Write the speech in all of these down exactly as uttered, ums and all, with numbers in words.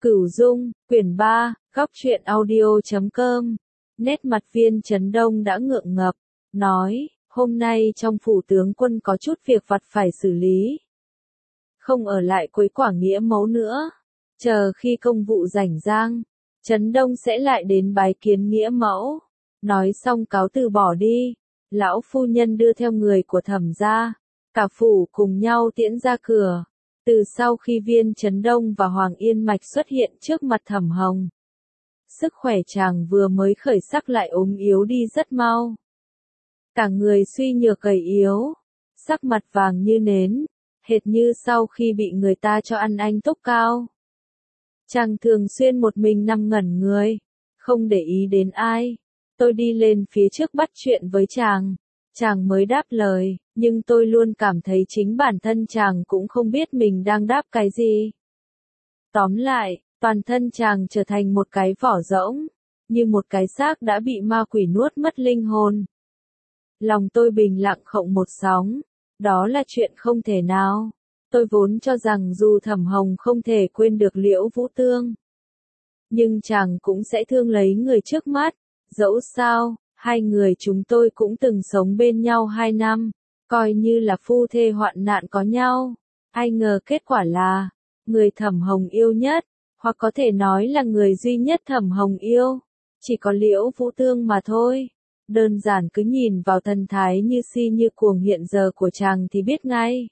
Cửu Dung, quyển ba, góc truyện audio chấm com. Nét mặt Viên Chấn Đông đã ngượng ngập, nói, hôm nay trong phủ tướng quân có chút việc vặt phải xử lý. Không ở lại Quế Quả Nghĩa Mẫu nữa, chờ khi công vụ rảnh rang, Chấn Đông sẽ lại đến bái kiến Nghĩa Mẫu. Nói xong cáo từ bỏ đi, lão phu nhân đưa theo người của Thẩm gia, cả phủ cùng nhau tiễn ra cửa. Từ sau khi Viên Chấn Đông và Hoàng Yên Mạch xuất hiện trước mặt Thẩm Hồng, sức khỏe chàng vừa mới khởi sắc lại ốm yếu đi rất mau. Cả người suy nhược gầy yếu, sắc mặt vàng như nến, hệt như sau khi bị người ta cho ăn anh túc cao. Chàng thường xuyên một mình nằm ngẩn người, không để ý đến ai. Tôi đi lên phía trước bắt chuyện với chàng, chàng mới đáp lời, nhưng tôi luôn cảm thấy chính bản thân chàng cũng không biết mình đang đáp cái gì. Tóm lại, toàn thân chàng trở thành một cái vỏ rỗng, như một cái xác đã bị ma quỷ nuốt mất linh hồn. Lòng tôi bình lặng không một sóng, đó là chuyện không thể nào. Tôi vốn cho rằng dù Thẩm Hồng không thể quên được Liễu Vũ Tương, nhưng chàng cũng sẽ thương lấy người trước mắt. Dẫu sao, hai người chúng tôi cũng từng sống bên nhau hai năm, coi như là phu thê hoạn nạn có nhau. Ai ngờ kết quả là, người Thẩm Hồng yêu nhất, hoặc có thể nói là người duy nhất Thẩm Hồng yêu, chỉ có Liễu Vũ Tương mà thôi. Đơn giản cứ nhìn vào thần thái như si như cuồng hiện giờ của chàng thì biết ngay.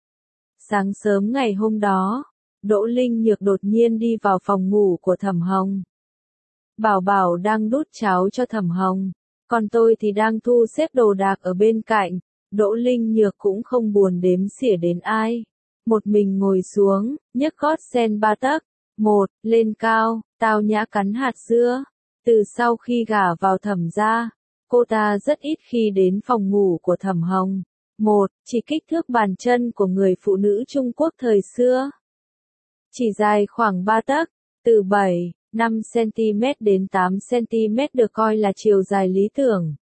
Sáng sớm ngày hôm đó, Đỗ Linh Nhược đột nhiên đi vào phòng ngủ của Thẩm Hồng. Bảo Bảo đang đút cháo cho Thẩm Hồng, còn tôi thì đang thu xếp đồ đạc ở bên cạnh. Đỗ Linh Nhược cũng không buồn đếm xỉa đến ai, một mình ngồi xuống, nhấc gót sen ba tấc, một, lên cao, tao nhã cắn hạt dưa. Từ sau khi gả vào Thẩm gia, cô ta rất ít khi đến phòng ngủ của Thẩm Hồng. Một, chỉ kích thước bàn chân của người phụ nữ Trung Quốc thời xưa, chỉ dài khoảng ba tấc, từ bảy, năm xăng-ti-mét đến tám xăng-ti-mét được coi là chiều dài lý tưởng.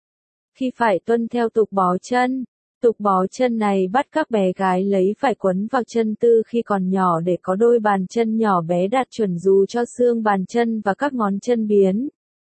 Khi phải tuân theo tục bó chân, tục bó chân này bắt các bé gái lấy phải quấn vào chân tư khi còn nhỏ để có đôi bàn chân nhỏ bé đạt chuẩn dù cho xương bàn chân và các ngón chân biến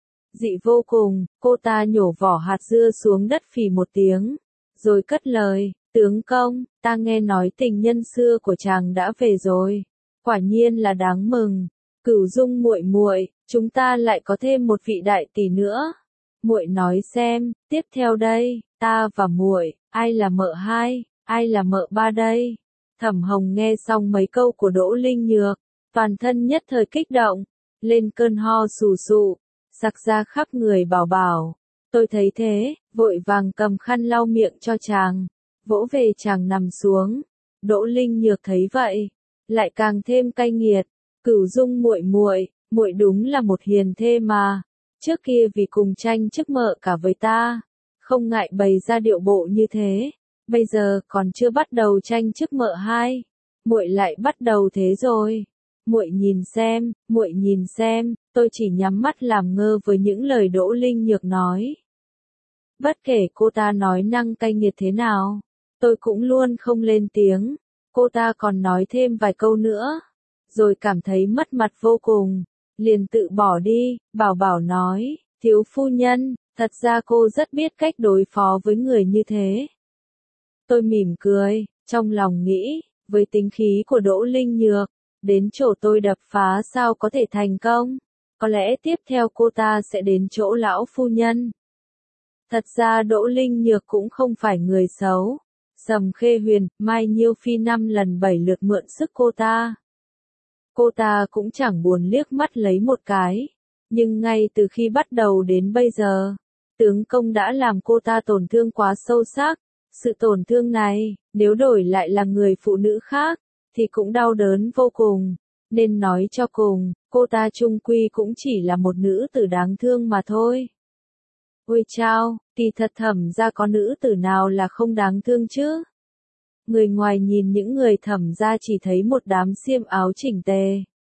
dị vô cùng. Cô ta nhổ vỏ hạt dưa xuống đất phì một tiếng, rồi cất lời, tướng công, ta nghe nói tình nhân xưa của chàng đã về rồi, quả nhiên là đáng mừng. Cửu Dung muội muội, chúng ta lại có thêm một vị đại tỷ nữa. Muội nói xem, tiếp theo đây, ta và muội, ai là mợ hai, ai là mợ ba đây? Thẩm Hồng nghe xong mấy câu của Đỗ Linh Nhược, toàn thân nhất thời kích động, lên cơn ho sù sụ, sặc ra khắp người. Bảo Bảo, tôi thấy thế, vội vàng cầm khăn lau miệng cho chàng, vỗ về chàng nằm xuống. Đỗ Linh Nhược thấy vậy, lại càng thêm cay nghiệt. Cửu Dung muội muội, muội đúng là một hiền thê mà. Trước kia vì cùng tranh chức mợ cả với ta, không ngại bày ra điệu bộ như thế. Bây giờ còn chưa bắt đầu tranh chức mợ hai, muội lại bắt đầu thế rồi. Muội nhìn xem, muội nhìn xem. Tôi chỉ nhắm mắt làm ngơ với những lời Đỗ Linh Nhược nói. Bất kể cô ta nói năng cay nghiệt thế nào, tôi cũng luôn không lên tiếng. Cô ta còn nói thêm vài câu nữa, rồi cảm thấy mất mặt vô cùng, liền tự bỏ đi. Bảo Bảo nói, thiếu phu nhân, thật ra cô rất biết cách đối phó với người như thế. Tôi mỉm cười, trong lòng nghĩ, với tính khí của Đỗ Linh Nhược, đến chỗ tôi đập phá sao có thể thành công, có lẽ tiếp theo cô ta sẽ đến chỗ lão phu nhân. Thật ra Đỗ Linh Nhược cũng không phải người xấu, Sầm Khê Huyền, Mai Nhiêu Phi năm lần bảy lượt mượn sức cô ta. Cô ta cũng chẳng buồn liếc mắt lấy một cái, nhưng ngay từ khi bắt đầu đến bây giờ, tướng công đã làm cô ta tổn thương quá sâu sắc. Sự tổn thương này, nếu đổi lại là người phụ nữ khác, thì cũng đau đớn vô cùng. Nên nói cho cùng, cô ta chung quy cũng chỉ là một nữ tử đáng thương mà thôi. Ôi chao, kỳ thật Thẩm gia có nữ tử nào là không đáng thương chứ? Người ngoài nhìn những người Thẩm gia chỉ thấy một đám xiêm áo chỉnh tề,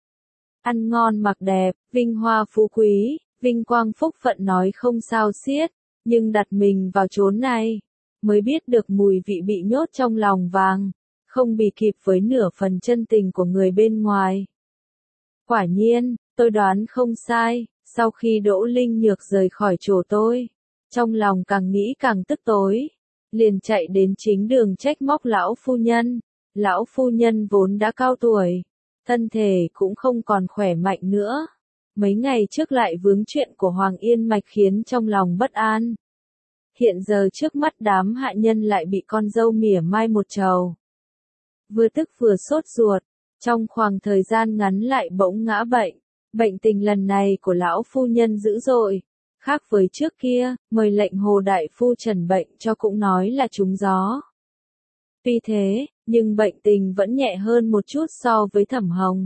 ăn ngon mặc đẹp, vinh hoa phú quý, vinh quang phúc phận nói không sao xiết, nhưng đặt mình vào chốn này, mới biết được mùi vị bị nhốt trong lòng vàng, không bì kịp với nửa phần chân tình của người bên ngoài. Quả nhiên, tôi đoán không sai, sau khi Đỗ Linh Nhược rời khỏi chỗ tôi, trong lòng càng nghĩ càng tức tối, liền chạy đến chính đường trách móc lão phu nhân. Lão phu nhân vốn đã cao tuổi, thân thể cũng không còn khỏe mạnh nữa. Mấy ngày trước lại vướng chuyện của Hoàng Yên Mạch khiến trong lòng bất an. Hiện giờ trước mắt đám hạ nhân lại bị con dâu mỉa mai một trầu. Vừa tức vừa sốt ruột, trong khoảng thời gian ngắn lại bỗng ngã bệnh. Bệnh tình lần này của lão phu nhân dữ dội, khác với trước kia, mời lệnh Hồ đại phu trần bệnh cho cũng nói là trúng gió. Tuy thế, nhưng bệnh tình vẫn nhẹ hơn một chút so với Thẩm Hồng.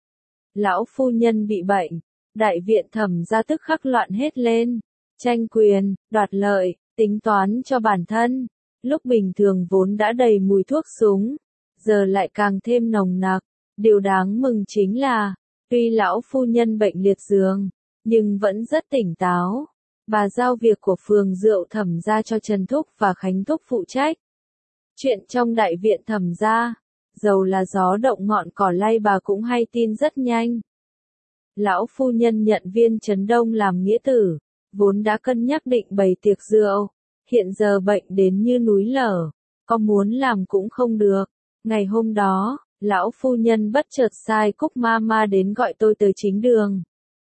Lão phu nhân bị bệnh, đại viện Thẩm gia tức khắc loạn hết lên, tranh quyền, đoạt lợi, tính toán cho bản thân, lúc bình thường vốn đã đầy mùi thuốc súng, giờ lại càng thêm nồng nặc. Điều đáng mừng chính là, tuy lão phu nhân bệnh liệt giường, nhưng vẫn rất tỉnh táo. Bà giao việc của phường rượu Thẩm gia cho Trần Thúc và Khánh Thúc phụ trách. Chuyện trong đại viện Thẩm gia, dầu là gió động ngọn cỏ lay bà cũng hay tin rất nhanh. Lão phu nhân nhận Viên Trấn Đông làm nghĩa tử, vốn đã cân nhắc định bày tiệc rượu, hiện giờ bệnh đến như núi lở, có muốn làm cũng không được. Ngày hôm đó, lão phu nhân bất chợt sai Cúc ma ma đến gọi tôi tới chính đường.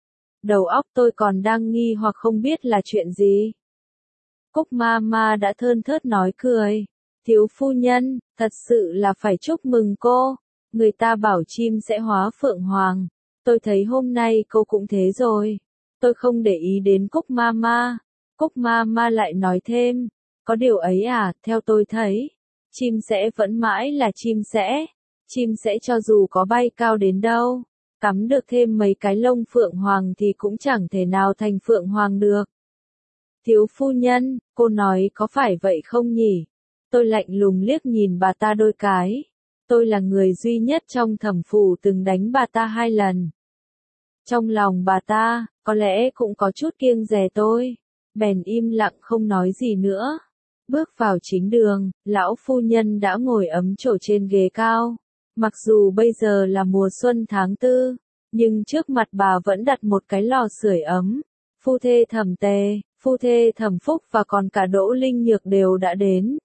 Đầu óc tôi còn đang nghi hoặc không biết là chuyện gì. Cúc ma ma đã thơn thớt nói cười. Thiếu phu nhân, thật sự là phải chúc mừng cô. Người ta bảo chim sẽ hóa phượng hoàng. Tôi thấy hôm nay cô cũng thế rồi. Tôi không để ý đến Cúc ma ma. Cúc ma ma lại nói thêm. Có điều ấy à, theo tôi thấy, chim sẽ vẫn mãi là chim sẽ. Chim sẽ cho dù có bay cao đến đâu, cắm được thêm mấy cái lông phượng hoàng thì cũng chẳng thể nào thành phượng hoàng được. Thiếu phu nhân, cô nói có phải vậy không nhỉ? Tôi lạnh lùng liếc nhìn bà ta đôi cái. Tôi là người duy nhất trong Thẩm phủ từng đánh bà ta hai lần. Trong lòng bà ta, có lẽ cũng có chút kiêng dè tôi. Bèn im lặng không nói gì nữa. Bước vào chính đường, lão phu nhân đã ngồi ấm trổ trên ghế cao. Mặc dù bây giờ là mùa xuân tháng tư, nhưng trước mặt bà vẫn đặt một cái lò sưởi ấm. Phu thê Thẩm Tề, phu thê Thẩm Phúc và còn cả Đỗ Linh Nhược đều đã đến.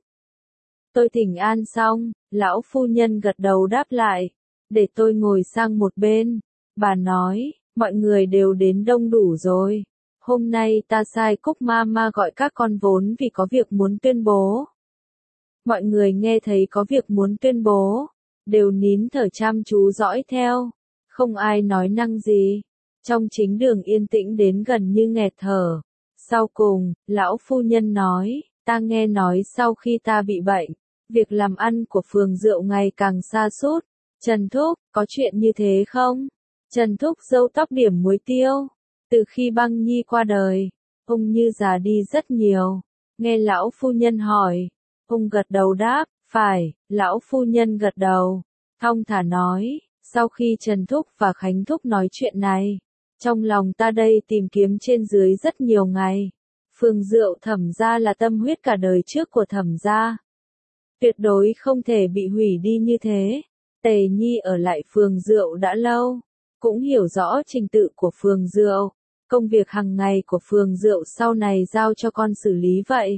Tôi thỉnh an xong, lão phu nhân gật đầu đáp lại, để tôi ngồi sang một bên. Bà nói, mọi người đều đến đông đủ rồi. Hôm nay ta sai Cúc ma ma gọi các con vốn vì có việc muốn tuyên bố. Mọi người nghe thấy có việc muốn tuyên bố, đều nín thở chăm chú dõi theo, không ai nói năng gì. Trong chính đường yên tĩnh đến gần như nghẹt thở. Sau cùng, lão phu nhân nói, ta nghe nói sau khi ta bị bệnh, việc làm ăn của phường rượu ngày càng sa sút. Trần Thúc, có chuyện như thế không? Trần Thúc râu tóc điểm muối tiêu. Từ khi Băng Nhi qua đời, ông như già đi rất nhiều. Nghe lão phu nhân hỏi, ông gật đầu đáp, phải. Lão phu nhân gật đầu, thong thả nói, sau khi Trần Thúc và Khánh Thúc nói chuyện này, trong lòng ta đây tìm kiếm trên dưới rất nhiều ngày. Phường rượu Thẩm gia là tâm huyết cả đời trước của Thẩm gia, tuyệt đối không thể bị hủy đi như thế. Tề Nhi ở lại phường rượu đã lâu, cũng hiểu rõ trình tự của phường rượu, công việc hàng ngày của phường rượu sau này giao cho con xử lý vậy.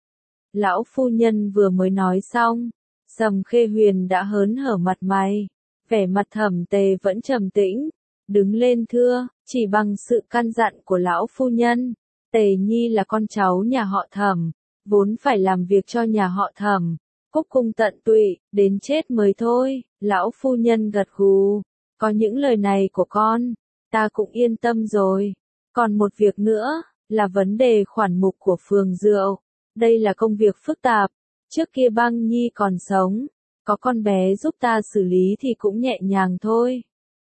Lão phu nhân vừa mới nói xong, Sầm Khê Huyền đã hớn hở mặt mày, vẻ mặt Thẩm Tề vẫn trầm tĩnh, đứng lên thưa, chỉ bằng sự căn dặn của lão phu nhân, Tề Nhi là con cháu nhà họ Thẩm, vốn phải làm việc cho nhà họ Thẩm, cúc cung tận tụy, đến chết mới thôi. Lão phu nhân gật gù, có những lời này của con, ta cũng yên tâm rồi. Còn một việc nữa, là vấn đề khoản mục của phường rượu. Đây là công việc phức tạp, trước kia Băng Nhi còn sống, có con bé giúp ta xử lý thì cũng nhẹ nhàng thôi.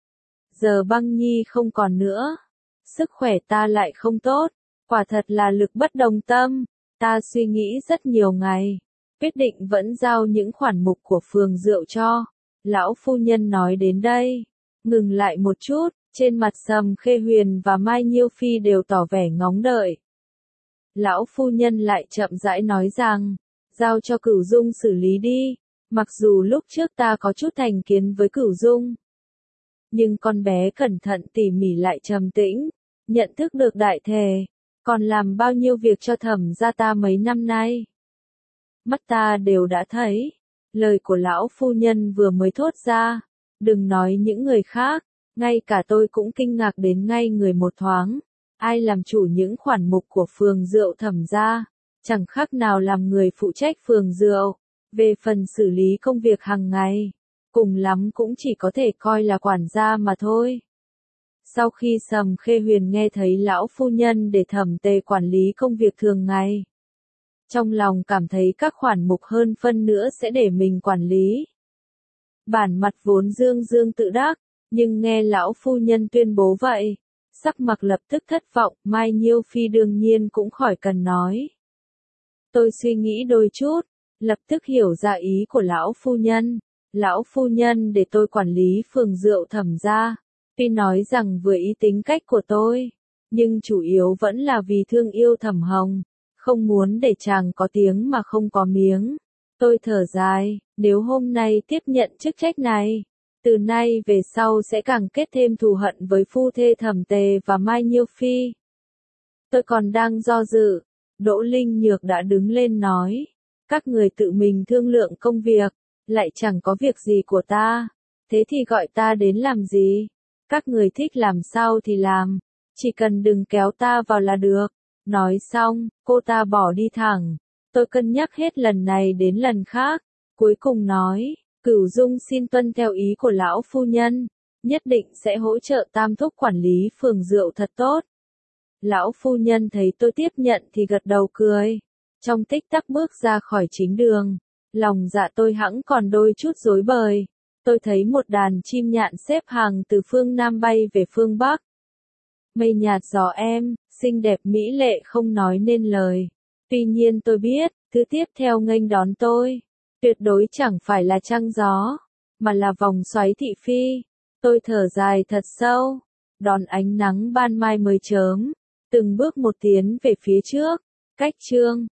Giờ Băng Nhi không còn nữa, sức khỏe ta lại không tốt, quả thật là lực bất đồng tâm. Ta suy nghĩ rất nhiều ngày, quyết định vẫn giao những khoản mục của phường rượu cho. Lão phu nhân nói đến đây, ngừng lại một chút, trên mặt Sầm Khê Huyền và Mai Nhiêu Phi đều tỏ vẻ ngóng đợi. Lão phu nhân lại chậm rãi nói rằng, giao cho Cửu Dung xử lý đi, mặc dù lúc trước ta có chút thành kiến với Cửu Dung. Nhưng con bé cẩn thận tỉ mỉ lại trầm tĩnh, nhận thức được đại thể, còn làm bao nhiêu việc cho Thẩm gia ta mấy năm nay. Mắt ta đều đã thấy, lời của lão phu nhân vừa mới thốt ra, đừng nói những người khác, ngay cả tôi cũng kinh ngạc đến ngay người một thoáng. Ai làm chủ những khoản mục của phường rượu Thẩm gia, chẳng khác nào làm người phụ trách phường rượu. Về phần xử lý công việc hàng ngày, cùng lắm cũng chỉ có thể coi là quản gia mà thôi. Sau khi Sầm Khê Huyền nghe thấy lão phu nhân để Thẩm Tề quản lý công việc thường ngày, trong lòng cảm thấy các khoản mục hơn phân nữa sẽ để mình quản lý. Bản mặt vốn dương dương tự đắc, nhưng nghe lão phu nhân tuyên bố vậy, sắc mặt lập tức thất vọng. Mai Nhiêu Phi đương nhiên cũng khỏi cần nói. Tôi suy nghĩ đôi chút, lập tức hiểu ra ý của lão phu nhân. Lão phu nhân để tôi quản lý phường rượu Thẩm gia, tuy nói rằng vừa ý tính cách của tôi, nhưng chủ yếu vẫn là vì thương yêu Thẩm Hồng, không muốn để chàng có tiếng mà không có miếng. Tôi thở dài, nếu hôm nay tiếp nhận chức trách này, từ nay về sau sẽ càng kết thêm thù hận với phu thê Thẩm Tề và Mai Nhiêu Phi. Tôi còn đang do dự, Đỗ Linh Nhược đã đứng lên nói, các người tự mình thương lượng công việc, lại chẳng có việc gì của ta, thế thì gọi ta đến làm gì? Các người thích làm sao thì làm, chỉ cần đừng kéo ta vào là được. Nói xong, cô ta bỏ đi thẳng. Tôi cân nhắc hết lần này đến lần khác, cuối cùng nói, Cửu Dung xin tuân theo ý của lão phu nhân, nhất định sẽ hỗ trợ Tam thúc quản lý phường rượu thật tốt. Lão phu nhân thấy tôi tiếp nhận thì gật đầu cười, trong tích tắc bước ra khỏi chính đường. Lòng dạ tôi hẵng còn đôi chút rối bời. Tôi thấy một đàn chim nhạn xếp hàng từ phương Nam bay về phương Bắc. Mây nhạt gió em, xinh đẹp mỹ lệ không nói nên lời. Tuy nhiên tôi biết, thứ tiếp theo nghênh đón tôi, tuyệt đối chẳng phải là trăng gió, mà là vòng xoáy thị phi. Tôi thở dài thật sâu, đón ánh nắng ban mai mới chớm, từng bước một tiến về phía trước. Cách chương